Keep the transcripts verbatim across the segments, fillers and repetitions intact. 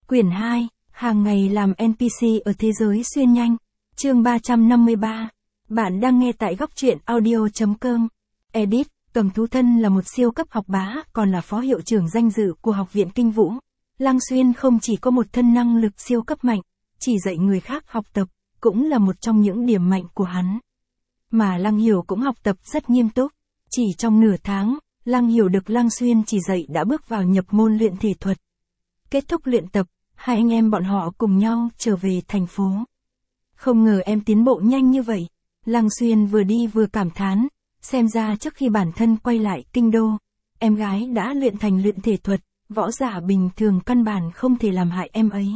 Quyển hai, hàng ngày làm en pê xê ở thế giới xuyên nhanh. Chương ba trăm năm mươi ba. Bạn đang nghe tại góc truyện audio chấm com. Edit, Cầm Tú Thân là một siêu cấp học bá, còn là phó hiệu trưởng danh dự của Học viện Kinh Vũ. Lăng Xuyên không chỉ có một thân năng lực siêu cấp mạnh, chỉ dạy người khác học tập, cũng là một trong những điểm mạnh của hắn. Mà Lăng Hiểu cũng học tập rất nghiêm túc. Chỉ trong nửa tháng, Lăng Hiểu được Lăng Xuyên chỉ dạy đã bước vào nhập môn luyện thể thuật. Kết thúc luyện tập, hai anh em bọn họ cùng nhau trở về thành phố. Không ngờ em tiến bộ nhanh như vậy. Lăng Xuyên vừa đi vừa cảm thán, xem ra trước khi bản thân quay lại kinh đô, em gái đã luyện thành luyện thể thuật, võ giả bình thường căn bản không thể làm hại em ấy.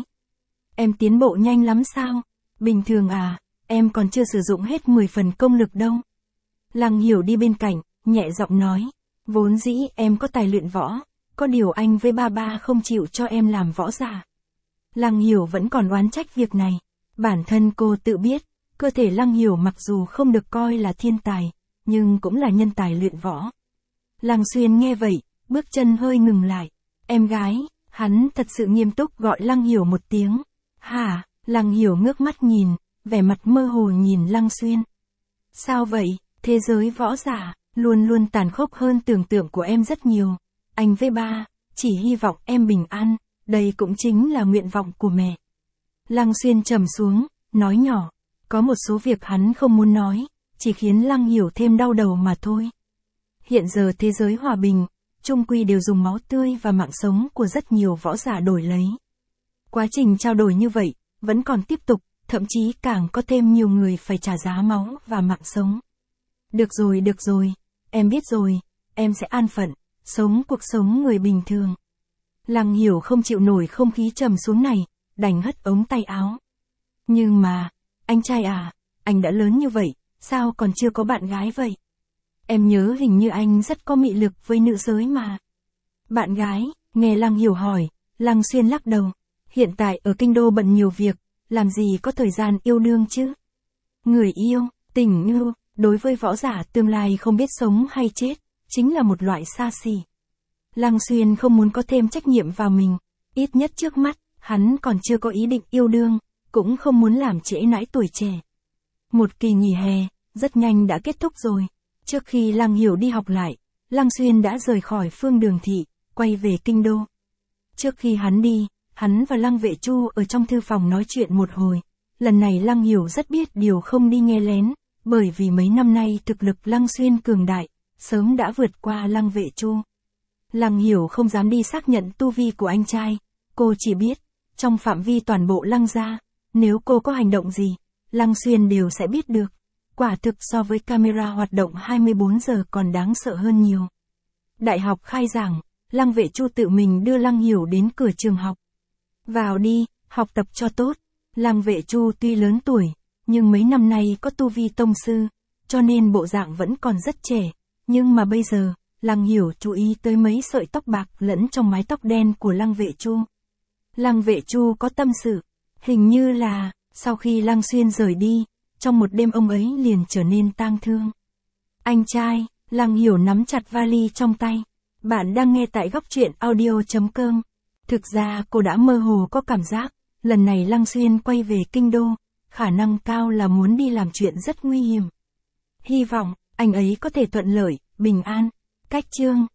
Em tiến bộ nhanh lắm sao? Bình thường à, em còn chưa sử dụng hết mười phần công lực đâu. Lăng Hiểu đi bên cạnh, nhẹ giọng nói, vốn dĩ em có tài luyện võ, có điều anh với ba ba không chịu cho em làm võ giả. Lăng Hiểu vẫn còn oán trách việc này. Bản thân cô tự biết, cơ thể Lăng Hiểu mặc dù không được coi là thiên tài, nhưng cũng là nhân tài luyện võ. Lăng Xuyên nghe vậy, bước chân hơi ngừng lại. Em gái, hắn thật sự nghiêm túc gọi Lăng Hiểu một tiếng. Hả? Lăng Hiểu ngước mắt nhìn, vẻ mặt mơ hồ nhìn Lăng Xuyên. Sao vậy? Thế giới võ giả, luôn luôn tàn khốc hơn tưởng tượng của em rất nhiều. Anh với ba, chỉ hy vọng em bình an, đây cũng chính là nguyện vọng của mẹ. Lăng Xuyên trầm xuống, nói nhỏ, có một số việc hắn không muốn nói, chỉ khiến Lăng Hiểu thêm đau đầu mà thôi. Hiện giờ thế giới hòa bình, chung quy đều dùng máu tươi và mạng sống của rất nhiều võ giả đổi lấy. Quá trình trao đổi như vậy, vẫn còn tiếp tục, thậm chí càng có thêm nhiều người phải trả giá máu và mạng sống. Được rồi, được rồi, em biết rồi, em sẽ an phận, sống cuộc sống người bình thường. Lăng Hiểu không chịu nổi không khí trầm xuống này, đành hất ống tay áo. Nhưng mà, anh trai à, anh đã lớn như vậy, sao còn chưa có bạn gái vậy? Em nhớ hình như anh rất có mị lực với nữ giới mà. Bạn gái, nghe Lăng Hiểu hỏi, Lăng Xuyên lắc đầu. Hiện tại ở kinh đô bận nhiều việc, làm gì có thời gian yêu đương chứ? Người yêu, tình yêu, đối với võ giả tương lai không biết sống hay chết, chính là một loại xa xỉ. Lăng Xuyên không muốn có thêm trách nhiệm vào mình, ít nhất trước mắt, hắn còn chưa có ý định yêu đương, cũng không muốn làm trễ nải tuổi trẻ. Một kỳ nghỉ hè, rất nhanh đã kết thúc rồi. Trước khi Lăng Hiểu đi học lại, Lăng Xuyên đã rời khỏi Phương Đường Thị, quay về kinh đô. Trước khi hắn đi, hắn và Lăng Vệ Chu ở trong thư phòng nói chuyện một hồi. Lần này Lăng Hiểu rất biết điều không đi nghe lén, bởi vì mấy năm nay thực lực Lăng Xuyên cường đại, sớm đã vượt qua Lăng Vệ Chu. Lăng Hiểu không dám đi xác nhận tu vi của anh trai, cô chỉ biết, trong phạm vi toàn bộ Lăng gia, nếu cô có hành động gì, Lăng Xuyên đều sẽ biết được. Quả thực so với camera hoạt động hai mươi bốn giờ còn đáng sợ hơn nhiều. Đại học khai giảng, Lăng Vệ Chu tự mình đưa Lăng Hiểu đến cửa trường học. Vào đi, học tập cho tốt. Lăng Vệ Chu tuy lớn tuổi, nhưng mấy năm nay có tu vi tông sư, cho nên bộ dạng vẫn còn rất trẻ. Nhưng mà bây giờ, Lăng Hiểu chú ý tới mấy sợi tóc bạc lẫn trong mái tóc đen của Lăng Vệ Chu. Lăng Vệ Chu có tâm sự, hình như là, sau khi Lăng Xuyên rời đi, trong một đêm ông ấy liền trở nên tang thương. Anh trai, Lăng Hiểu nắm chặt vali trong tay. Bạn đang nghe tại góc truyện audio chấm com. Thực ra cô đã mơ hồ có cảm giác, lần này Lăng Xuyên quay về kinh đô, khả năng cao là muốn đi làm chuyện rất nguy hiểm. Hy vọng, anh ấy có thể thuận lợi, bình an. Cách chương